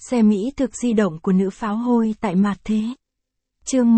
Xe Mỹ thực di động của nữ pháo hôi tại Mạt Thế. Chương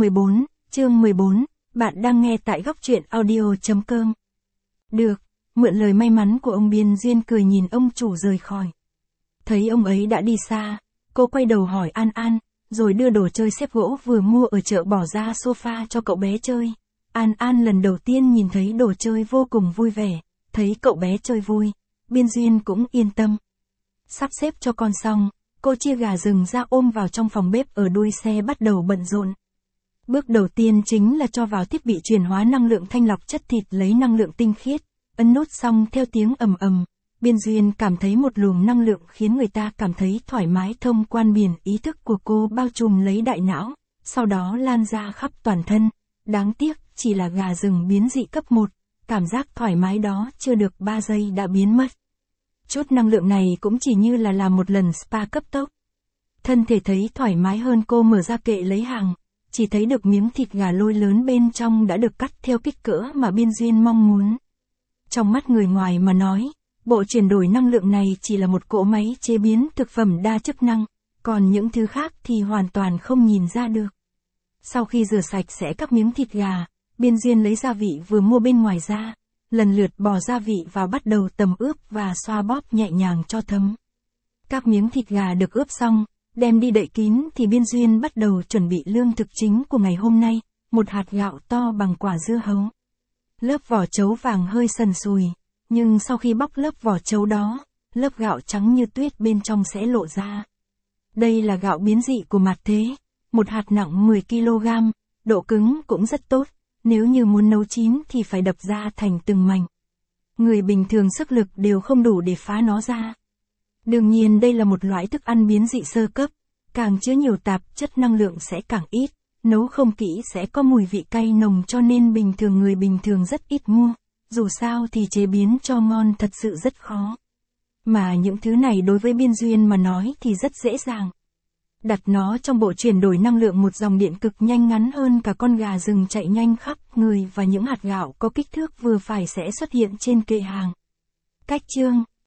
14, bạn đang nghe tại góc truyện audio.com. Được, mượn lời may mắn của ông Biên Duyên cười nhìn ông chủ rời khỏi. Thấy ông ấy đã đi xa, cô quay đầu hỏi An An, rồi đưa đồ chơi xếp gỗ vừa mua ở chợ bỏ ra sofa cho cậu bé chơi. An An lần đầu tiên nhìn thấy đồ chơi vô cùng vui vẻ, thấy cậu bé chơi vui, Biên Duyên cũng yên tâm. Sắp xếp cho con xong, cô chia gà rừng ra ôm vào trong phòng bếp ở đuôi xe bắt đầu bận rộn. Bước đầu tiên chính là cho vào thiết bị chuyển hóa năng lượng thanh lọc chất thịt lấy năng lượng tinh khiết, ấn nút xong theo tiếng ầm ầm. Biên Duyên cảm thấy một luồng năng lượng khiến người ta cảm thấy thoải mái thông quan biển ý thức của cô bao trùm lấy đại não, sau đó lan ra khắp toàn thân. Đáng tiếc, chỉ là gà rừng biến dị cấp 1, cảm giác thoải mái đó chưa được 3 giây đã biến mất. Chút năng lượng này cũng chỉ như là làm một lần spa cấp tốc. Thân thể thấy thoải mái hơn, cô mở ra kệ lấy hàng, chỉ thấy được miếng thịt gà lôi lớn bên trong đã được cắt theo kích cỡ mà Biên Duyên mong muốn. Trong mắt người ngoài mà nói, bộ chuyển đổi năng lượng này chỉ là một cỗ máy chế biến thực phẩm đa chức năng, còn những thứ khác thì hoàn toàn không nhìn ra được. Sau khi rửa sạch sẽ các miếng thịt gà, Biên Duyên lấy gia vị vừa mua bên ngoài ra, lần lượt bỏ gia vị vào bắt đầu tẩm ướp và xoa bóp nhẹ nhàng cho thấm. Các miếng thịt gà được ướp xong, đem đi đậy kín thì Biên Duyên bắt đầu chuẩn bị lương thực chính của ngày hôm nay, một hạt gạo to bằng quả dưa hấu. Lớp vỏ trấu vàng hơi sần sùi, nhưng sau khi bóc lớp vỏ trấu đó, lớp gạo trắng như tuyết bên trong sẽ lộ ra. Đây là gạo biến dị của Mạt Thế, một hạt nặng 10 kg, độ cứng cũng rất tốt, nếu như muốn nấu chín thì phải đập ra thành từng mảnh. Người bình thường sức lực đều không đủ để phá nó ra. Đương nhiên đây là một loại thức ăn biến dị sơ cấp, càng chứa nhiều tạp chất năng lượng sẽ càng ít, nấu không kỹ sẽ có mùi vị cay nồng cho nên người bình thường rất ít mua, dù sao thì chế biến cho ngon thật sự rất khó. Mà những thứ này đối với Biên Duyên mà nói thì rất dễ dàng. Đặt nó trong bộ chuyển đổi năng lượng một dòng điện cực nhanh ngắn hơn cả con gà rừng chạy nhanh khắp người và những hạt gạo có kích thước vừa phải sẽ xuất hiện trên kệ hàng. Cách chương